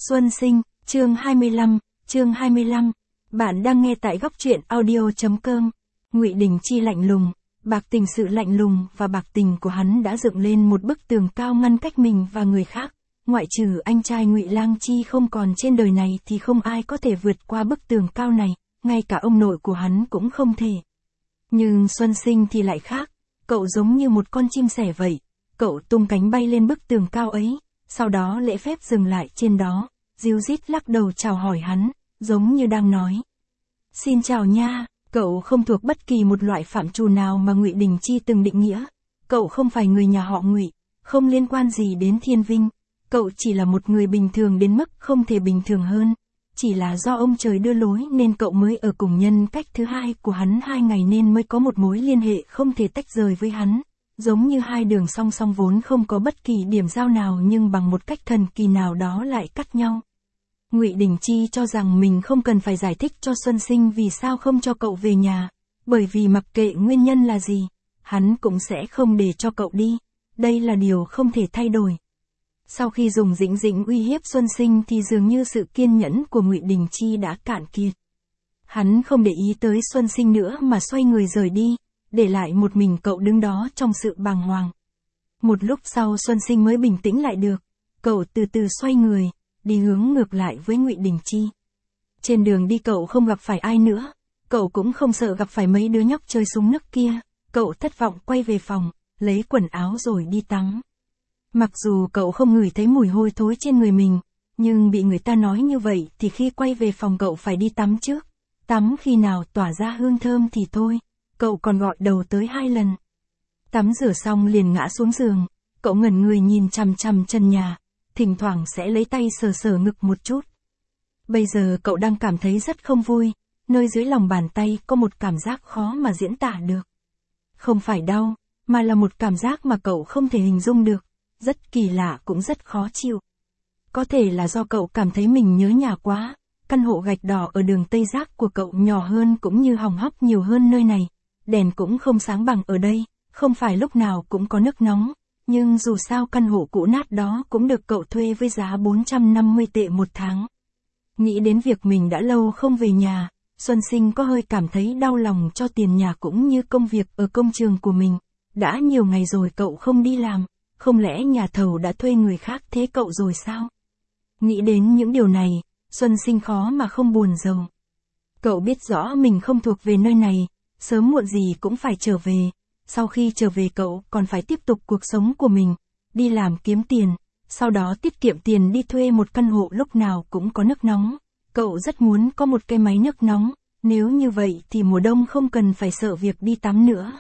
Xuân sinh, chương 25. Bạn đang nghe tại góc truyện audio.com. Ngụy Đình Chi lạnh lùng, bạc tình sự lạnh lùng và bạc tình của hắn đã dựng lên một bức tường cao ngăn cách mình và người khác. Ngoại trừ anh trai Ngụy Lang Chi không còn trên đời này thì không ai có thể vượt qua bức tường cao này, ngay cả ông nội của hắn cũng không thể. Nhưng Xuân Sinh thì lại khác, cậu giống như một con chim sẻ vậy, cậu tung cánh bay lên bức tường cao ấy, sau đó lễ phép dừng lại trên đó, ríu rít lắc đầu chào hỏi hắn, giống như đang nói. Xin chào nha, cậu không thuộc bất kỳ một loại phạm trù nào mà Ngụy Đình Chi từng định nghĩa, cậu không phải người nhà họ Ngụy, không liên quan gì đến Thiên Vinh, cậu chỉ là một người bình thường đến mức không thể bình thường hơn. Chỉ là do ông trời đưa lối nên cậu mới ở cùng nhân cách thứ hai của hắn 2 ngày nên mới có một mối liên hệ không thể tách rời với hắn. Giống như hai đường song song vốn không có bất kỳ điểm giao nào nhưng bằng một cách thần kỳ nào đó lại cắt nhau. Ngụy Đình Chi cho rằng mình không cần phải giải thích cho Xuân Sinh vì sao không cho cậu về nhà, bởi vì mặc kệ nguyên nhân là gì, hắn cũng sẽ không để cho cậu đi. Đây là điều không thể thay đổi. Sau khi dùng dĩnh dĩnh uy hiếp Xuân Sinh thì dường như sự kiên nhẫn của Ngụy Đình Chi đã cạn kiệt. Hắn không để ý tới Xuân Sinh nữa mà xoay người rời đi, để lại một mình cậu đứng đó trong sự bàng hoàng. Một lúc sau Xuân Sinh mới bình tĩnh lại được, cậu từ từ xoay người, đi hướng ngược lại với Ngụy Đình Chi. Trên đường đi cậu không gặp phải ai nữa, cậu cũng không sợ gặp phải mấy đứa nhóc chơi súng nước kia, cậu thất vọng quay về phòng, lấy quần áo rồi đi tắm. Mặc dù cậu không ngửi thấy mùi hôi thối trên người mình, nhưng bị người ta nói như vậy thì khi quay về phòng cậu phải đi tắm trước. Tắm khi nào tỏa ra hương thơm thì thôi, cậu còn gọi đầu tới 2 lần. Tắm rửa xong liền ngã xuống giường, cậu ngẩn người nhìn chằm chằm trần nhà, thỉnh thoảng sẽ lấy tay sờ sờ ngực một chút. Bây giờ cậu đang cảm thấy rất không vui, nơi dưới lòng bàn tay có một cảm giác khó mà diễn tả được. Không phải đau, mà là một cảm giác mà cậu không thể hình dung được. Rất kỳ lạ cũng rất khó chịu. Có thể là do cậu cảm thấy mình nhớ nhà quá, căn hộ gạch đỏ ở đường Tây Giác của cậu nhỏ hơn cũng như hỏng hóc nhiều hơn nơi này, đèn cũng không sáng bằng ở đây, không phải lúc nào cũng có nước nóng, nhưng dù sao căn hộ cũ nát đó cũng được cậu thuê với giá 450 tệ một tháng. Nghĩ đến việc mình đã lâu không về nhà, Xuân Sinh có hơi cảm thấy đau lòng cho tiền nhà cũng như công việc ở công trường của mình. Đã nhiều ngày rồi cậu không đi làm. Không lẽ nhà thầu đã thuê người khác thế cậu rồi sao? Nghĩ đến những điều này, Xuân Sinh khó mà không buồn rầu. Cậu biết rõ mình không thuộc về nơi này, sớm muộn gì cũng phải trở về. Sau khi trở về cậu còn phải tiếp tục cuộc sống của mình, đi làm kiếm tiền, sau đó tiết kiệm tiền đi thuê một căn hộ lúc nào cũng có nước nóng. Cậu rất muốn có một cái máy nước nóng, nếu như vậy thì mùa đông không cần phải sợ việc đi tắm nữa.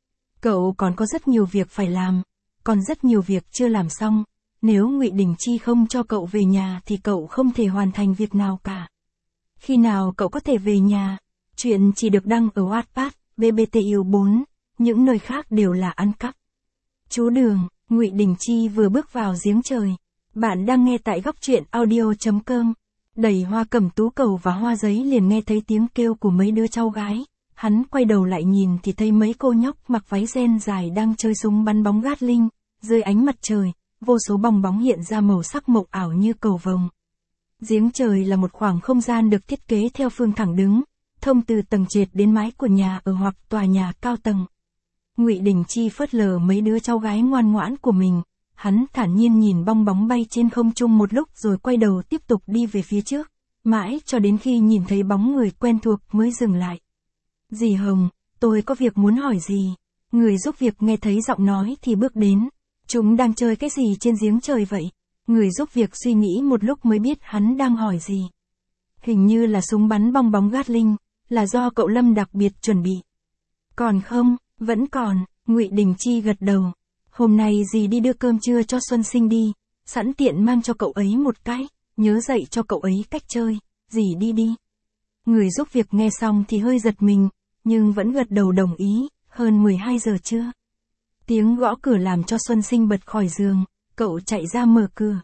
Cậu còn có rất nhiều việc phải làm. Còn rất nhiều việc chưa làm xong, nếu Ngụy Đình Chi không cho cậu về nhà thì cậu không thể hoàn thành việc nào cả. Khi nào cậu có thể về nhà? Chuyện chỉ được đăng ở Wattpad, BBTU 4, những nơi khác đều là ăn cắp. Chú Đường, Ngụy Đình Chi vừa bước vào giếng trời. Bạn đang nghe tại góc truyện audio.com. Đẩy Hoa Cẩm Tú Cầu và Hoa Giấy liền nghe thấy tiếng kêu của mấy đứa cháu gái. Hắn quay đầu lại nhìn thì thấy mấy cô nhóc mặc váy ren dài đang chơi súng bắn bóng Gatling. Dưới ánh mặt trời, vô số bong bóng hiện ra màu sắc mộng ảo như cầu vồng. Giếng trời là một khoảng không gian được thiết kế theo phương thẳng đứng, thông từ tầng trệt đến mái của nhà ở hoặc tòa nhà cao tầng. Ngụy Đình Chi phớt lờ mấy đứa cháu gái ngoan ngoãn của mình, hắn thản nhiên nhìn bong bóng bay trên không trung một lúc rồi quay đầu tiếp tục đi về phía trước, mãi cho đến khi nhìn thấy bóng người quen thuộc mới dừng lại. Dì Hồng, tôi có việc muốn hỏi dì. Người giúp việc nghe thấy giọng nói thì bước đến. Chúng đang chơi cái gì trên giếng trời vậy? Người giúp việc suy nghĩ một lúc mới biết hắn đang hỏi gì. Hình như là súng bắn bong bóng Gatling, là do cậu Lâm đặc biệt chuẩn bị. Còn không, vẫn còn, Ngụy Đình Chi gật đầu. Hôm nay dì đi đưa cơm trưa cho Xuân Sinh đi, sẵn tiện mang cho cậu ấy một cái, nhớ dạy cho cậu ấy cách chơi, dì đi đi. Người giúp việc nghe xong thì hơi giật mình, nhưng vẫn gật đầu đồng ý, hơn 12 giờ trưa. Tiếng gõ cửa làm cho Xuân Sinh bật khỏi giường, cậu chạy ra mở cửa.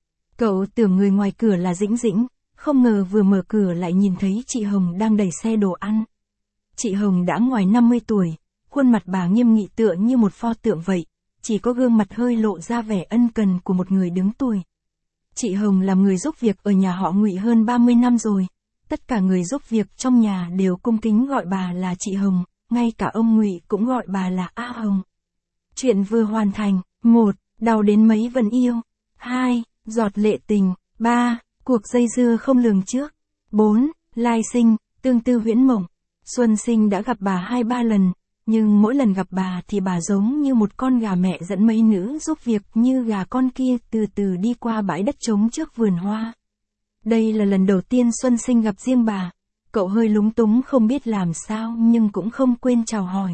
Cậu tưởng người ngoài cửa là Dĩnh Dĩnh, không ngờ vừa mở cửa lại nhìn thấy chị Hồng đang đẩy xe đồ ăn. Chị Hồng đã ngoài 50 tuổi, khuôn mặt bà nghiêm nghị tựa như một pho tượng vậy, chỉ có gương mặt hơi lộ ra vẻ ân cần của một người đứng tuổi. Chị Hồng làm người giúp việc ở nhà họ Ngụy hơn 30 năm rồi. Tất cả người giúp việc trong nhà đều cung kính gọi bà là chị Hồng, ngay cả ông Ngụy cũng gọi bà là A Hồng. Chuyện vừa hoàn thành. 1. Đau đến mấy vẫn yêu. 2. Giọt lệ tình. 3. Cuộc dây dưa không lường trước. 4. Lai sinh, tương tư huyễn mộng. Xuân Sinh đã gặp bà 2-3 lần, nhưng mỗi lần gặp bà thì bà giống như một con gà mẹ dẫn mấy nữ giúp việc như gà con kia từ từ đi qua bãi đất trống trước vườn hoa. Đây là lần đầu tiên Xuân Sinh gặp riêng bà. Cậu hơi lúng túng không biết làm sao nhưng cũng không quên chào hỏi.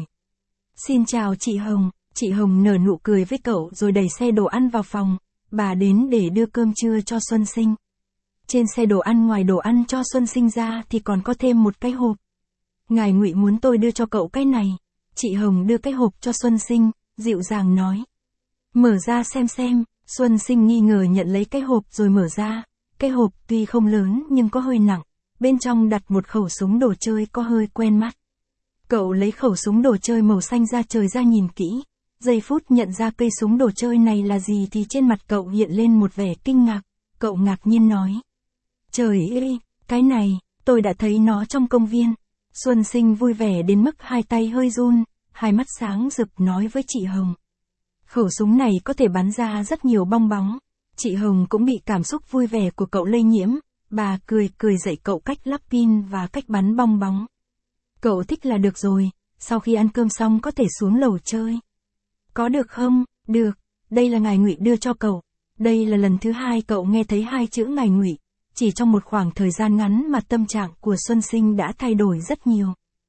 Xin chào chị Hồng. Chị Hồng nở nụ cười với cậu rồi đẩy xe đồ ăn vào phòng. Bà đến để đưa cơm trưa cho Xuân Sinh. Trên xe đồ ăn ngoài đồ ăn cho Xuân Sinh ra thì còn có thêm một cái hộp. Ngài Ngụy muốn tôi đưa cho cậu cái này. Chị Hồng đưa cái hộp cho Xuân Sinh, dịu dàng nói. Mở ra xem. Xuân Sinh nghi ngờ nhận lấy cái hộp rồi mở ra. Cái hộp tuy không lớn nhưng có hơi nặng. Bên trong đặt một khẩu súng đồ chơi có hơi quen mắt. Cậu lấy khẩu súng đồ chơi màu xanh da trời ra nhìn kỹ. Giây phút nhận ra cây súng đồ chơi này là gì thì trên mặt cậu hiện lên một vẻ kinh ngạc. Cậu ngạc nhiên nói. Trời ơi, cái này, tôi đã thấy nó trong công viên. Xuân Sinh vui vẻ đến mức hai tay hơi run, hai mắt sáng rực nói với chị Hồng. Khẩu súng này có thể bắn ra rất nhiều bong bóng. Chị Hồng cũng bị cảm xúc vui vẻ của cậu lây nhiễm, bà cười dạy cậu cách lắp pin và cách bắn bong bóng. Cậu thích là được rồi, sau khi ăn cơm xong có thể xuống lầu chơi. Có được không? Được, đây là ngài Ngụy đưa cho cậu. Đây là lần thứ 2 cậu nghe thấy 2 chữ ngài Ngụy. Chỉ trong một khoảng thời gian ngắn mà tâm trạng của Xuân Sinh đã thay đổi rất nhiều.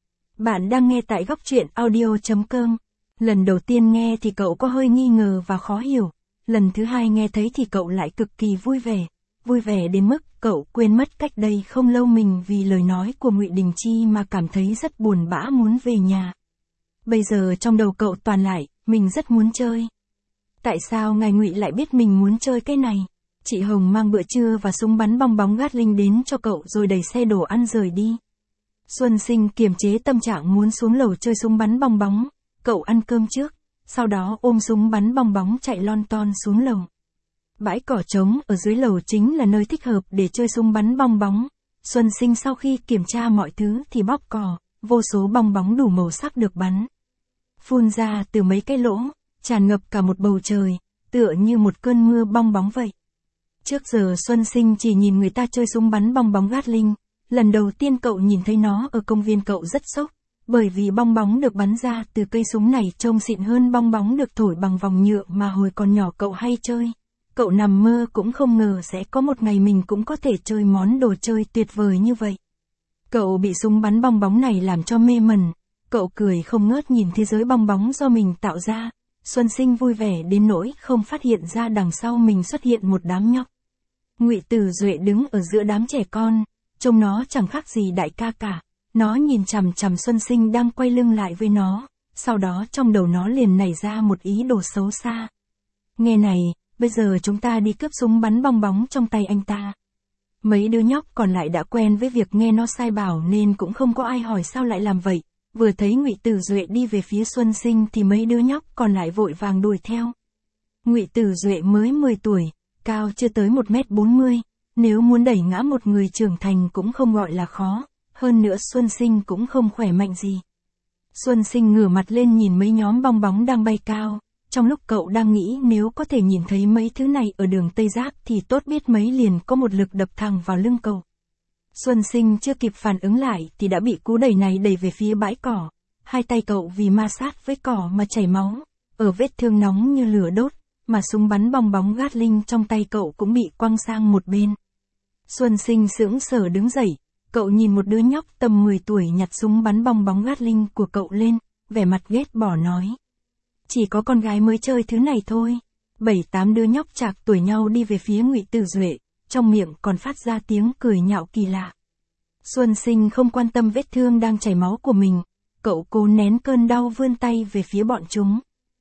Bạn đang nghe tại góc truyện audio.com. Lần đầu tiên nghe thì cậu có hơi nghi ngờ và khó hiểu. Lần thứ 2 nghe thấy thì cậu lại cực kỳ vui vẻ. Vui vẻ đến mức cậu quên mất cách đây không lâu mình vì lời nói của Ngụy Đình Chi mà cảm thấy rất buồn bã muốn về nhà. Bây giờ trong đầu cậu toàn lại, mình rất muốn chơi. Tại sao ngài Ngụy lại biết mình muốn chơi cái này? Chị Hồng mang bữa trưa và súng bắn bong bóng Gatling đến cho cậu rồi đẩy xe đồ ăn rời đi. Xuân Sinh kiềm chế tâm trạng muốn xuống lầu chơi súng bắn bong bóng. Cậu ăn cơm trước, sau đó ôm súng bắn bong bóng chạy lon ton xuống lầu. Bãi cỏ trống ở dưới lầu chính là nơi thích hợp để chơi súng bắn bong bóng. Xuân Sinh sau khi kiểm tra mọi thứ thì bóp cò, vô số bong bóng đủ màu sắc được bắn. Phun ra từ mấy cái lỗ, tràn ngập cả một bầu trời, tựa như một cơn mưa bong bóng vậy. Trước giờ Xuân Sinh chỉ nhìn người ta chơi súng bắn bong bóng Gatling, lần đầu tiên cậu nhìn thấy nó ở công viên cậu rất sốc, bởi vì bong bóng được bắn ra từ cây súng này trông xịn hơn bong bóng được thổi bằng vòng nhựa mà hồi còn nhỏ cậu hay chơi. Cậu nằm mơ cũng không ngờ sẽ có một ngày mình cũng có thể chơi món đồ chơi tuyệt vời như vậy. Cậu bị súng bắn bong bóng này làm cho mê mẩn, cậu cười không ngớt nhìn thế giới bong bóng do mình tạo ra. Xuân Sinh vui vẻ đến nỗi không phát hiện ra đằng sau mình xuất hiện một đám nhóc. Ngụy Tử Duệ đứng ở giữa đám trẻ con, trông nó chẳng khác gì đại ca cả. Nó nhìn chằm chằm Xuân Sinh đang quay lưng lại với nó, sau đó trong đầu nó liền nảy ra một ý đồ xấu xa. Nghe này, bây giờ chúng ta đi cướp súng bắn bong bóng trong tay anh ta. Mấy đứa nhóc còn lại đã quen với việc nghe nó sai bảo nên cũng không có ai hỏi sao lại làm vậy. Vừa thấy Ngụy Tử Duệ đi về phía Xuân Sinh thì mấy đứa nhóc còn lại vội vàng đuổi theo. Ngụy Tử Duệ mới 10 tuổi, cao chưa tới 1m40, nếu muốn đẩy ngã một người trưởng thành cũng không gọi là khó, hơn nữa Xuân Sinh cũng không khỏe mạnh gì. Xuân Sinh ngửa mặt lên nhìn mấy nhóm bong bóng đang bay cao, trong lúc cậu đang nghĩ nếu có thể nhìn thấy mấy thứ này ở đường Tây Giác thì tốt biết mấy liền có một lực đập thẳng vào lưng cậu. Xuân Sinh chưa kịp phản ứng lại thì đã bị cú đẩy này đẩy về phía bãi cỏ, hai tay cậu vì ma sát với cỏ mà chảy máu, ở vết thương nóng như lửa đốt, mà súng bắn bong bóng Gatling trong tay cậu cũng bị quăng sang một bên. Xuân Sinh sững sờ đứng dậy, cậu nhìn một đứa nhóc tầm 10 tuổi nhặt súng bắn bong bóng Gatling của cậu lên, vẻ mặt ghét bỏ nói. Chỉ có con gái mới chơi thứ này thôi. 7-8 đứa nhóc chạc tuổi nhau đi về phía Ngụy Tử Duệ, trong miệng còn phát ra tiếng cười nhạo kỳ lạ. Xuân Sinh không quan tâm vết thương đang chảy máu của mình, cậu cố nén cơn đau vươn tay về phía bọn chúng.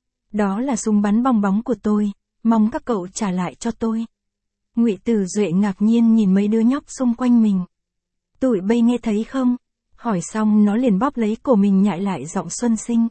Đó là súng bắn bong bóng của tôi, mong các cậu trả lại cho tôi. Ngụy Tử Duệ ngạc nhiên nhìn mấy đứa nhóc xung quanh mình. Tụi bay nghe thấy không? Hỏi xong nó liền bóp lấy cổ mình nhại lại giọng Xuân Sinh.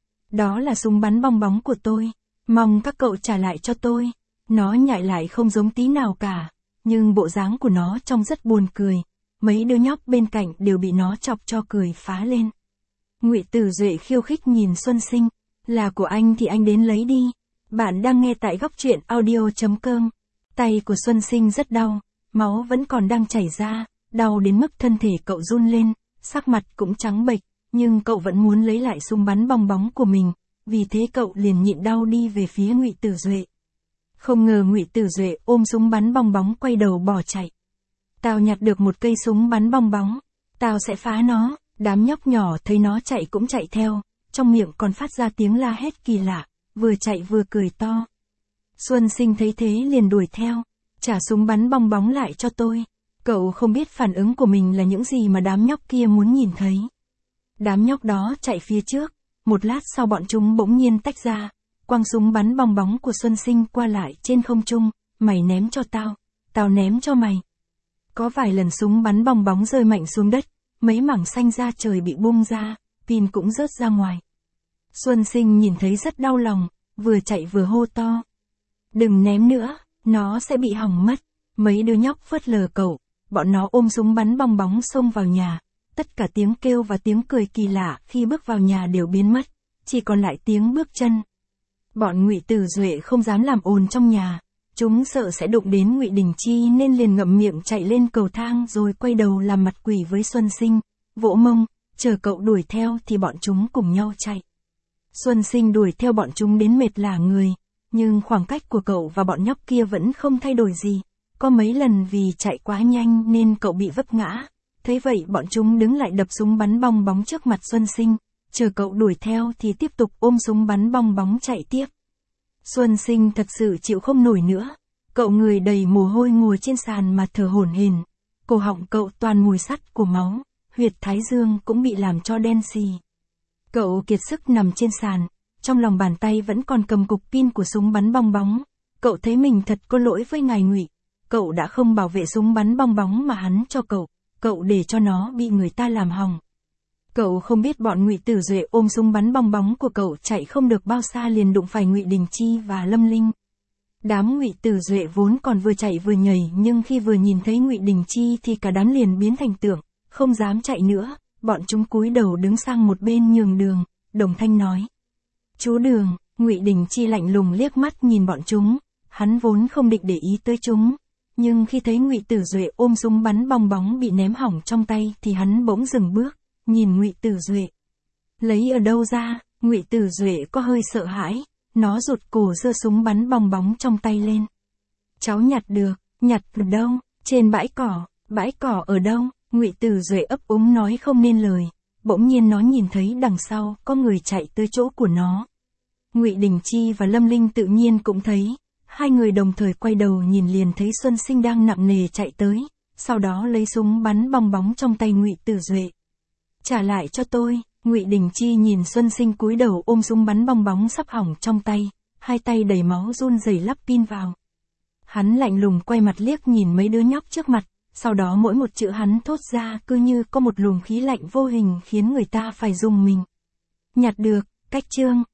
Đó là súng bắn bong bóng của tôi, mong các cậu trả lại cho tôi. Nó nhại lại không giống tí nào cả, nhưng bộ dáng của nó trông rất buồn cười, mấy đứa nhóc bên cạnh đều bị nó chọc cho cười phá lên. Ngụy Tử Duệ khiêu khích nhìn Xuân Sinh, là của anh thì anh đến lấy đi. Bạn đang nghe tại góc truyện audio.com. Tay của Xuân Sinh rất đau, máu vẫn còn đang chảy ra, đau đến mức thân thể cậu run lên, sắc mặt cũng trắng bệch, nhưng cậu vẫn muốn lấy lại súng bắn bong bóng của mình, vì thế cậu liền nhịn đau đi về phía Ngụy Tử Duệ. Không ngờ Ngụy Tử Duệ ôm súng bắn bong bóng quay đầu bỏ chạy. Tao nhặt được một cây súng bắn bong bóng, tao sẽ phá nó. Đám nhóc nhỏ thấy nó chạy cũng chạy theo, trong miệng còn phát ra tiếng la hét kỳ lạ, vừa chạy vừa cười to. Xuân Sinh thấy thế liền đuổi theo, trả súng bắn bong bóng lại cho tôi. Cậu không biết phản ứng của mình là những gì mà đám nhóc kia muốn nhìn thấy. Đám nhóc đó chạy phía trước, một lát sau bọn chúng bỗng nhiên tách ra, quăng súng bắn bong bóng của Xuân Sinh qua lại trên không trung, mày ném cho tao, tao ném cho mày. Có vài lần súng bắn bong bóng rơi mạnh xuống đất, mấy mảng xanh da trời bị bung ra, pin cũng rớt ra ngoài. Xuân Sinh nhìn thấy rất đau lòng, vừa chạy vừa hô to. Đừng ném nữa, nó sẽ bị hỏng mất. Mấy đứa nhóc phớt lờ cậu, bọn nó ôm súng bắn bong bóng xông vào nhà. Tất cả tiếng kêu và tiếng cười kỳ lạ khi bước vào nhà đều biến mất, chỉ còn lại tiếng bước chân. Bọn Ngụy Tử Duệ không dám làm ồn trong nhà, chúng sợ sẽ đụng đến Ngụy Đình Chi nên liền ngậm miệng chạy lên cầu thang rồi quay đầu làm mặt quỷ với Xuân Sinh, vỗ mông, chờ cậu đuổi theo thì bọn chúng cùng nhau chạy. Xuân Sinh đuổi theo bọn chúng đến mệt lả người, nhưng khoảng cách của cậu và bọn nhóc kia vẫn không thay đổi gì. Có mấy lần vì chạy quá nhanh nên cậu bị vấp ngã. Thế vậy bọn chúng đứng lại đập súng bắn bong bóng trước mặt Xuân Sinh, chờ cậu đuổi theo thì tiếp tục ôm súng bắn bong bóng chạy tiếp. Xuân Sinh thật sự chịu không nổi nữa, cậu người đầy mồ hôi ngồi trên sàn mà thở hổn hển, cổ họng cậu toàn mùi sắt của máu, huyệt thái dương cũng bị làm cho đen xì. Cậu kiệt sức nằm trên sàn, trong lòng bàn tay vẫn còn cầm cục pin của súng bắn bong bóng. Cậu thấy mình thật có lỗi với ngài Ngụy, cậu đã không bảo vệ súng bắn bong bóng mà hắn cho cậu để cho nó bị người ta làm hỏng. Cậu không biết bọn Ngụy Tử Duệ ôm súng bắn bong bóng của cậu chạy không được bao xa liền đụng phải Ngụy Đình Chi và Lâm Linh. Đám Ngụy Tử Duệ vốn còn vừa chạy vừa nhảy, nhưng khi vừa nhìn thấy Ngụy Đình Chi thì cả đám liền biến thành tượng, không dám chạy nữa, bọn chúng cúi đầu đứng sang một bên nhường đường. Đồng Thanh nói: "Chú Đường." Ngụy Đình Chi lạnh lùng liếc mắt nhìn bọn chúng, hắn vốn không định để ý tới chúng, nhưng khi thấy Ngụy Tử Duệ ôm súng bắn bong bóng bị ném hỏng trong tay thì hắn bỗng dừng bước, nhìn Ngụy Tử Duệ. Lấy ở đâu ra? Ngụy Tử Duệ có hơi sợ hãi, nó rụt cổ giơ súng bắn bong bóng trong tay lên. "Cháu nhặt được." "Nhặt ở đâu?" "Trên bãi cỏ." "Bãi cỏ ở đâu?" Ngụy Tử Duệ ấp úng nói không nên lời. Bỗng nhiên nó nhìn thấy đằng sau có người chạy tới chỗ của nó. Ngụy Đình Chi và Lâm Linh tự nhiên cũng thấy, hai người đồng thời quay đầu nhìn liền thấy Xuân Sinh đang nặng nề chạy tới, sau đó lấy súng bắn bong bóng trong tay Ngụy Tử Duệ. "Trả lại cho tôi." Ngụy Đình Chi nhìn Xuân Sinh cúi đầu ôm súng bắn bong bóng sắp hỏng trong tay, hai tay đầy máu run rẩy lắp pin vào. Hắn lạnh lùng quay mặt liếc nhìn mấy đứa nhóc trước mặt, sau đó mỗi một chữ hắn thốt ra cứ như có một luồng khí lạnh vô hình khiến người ta phải rùng mình. "Nhặt được." "Cách chương."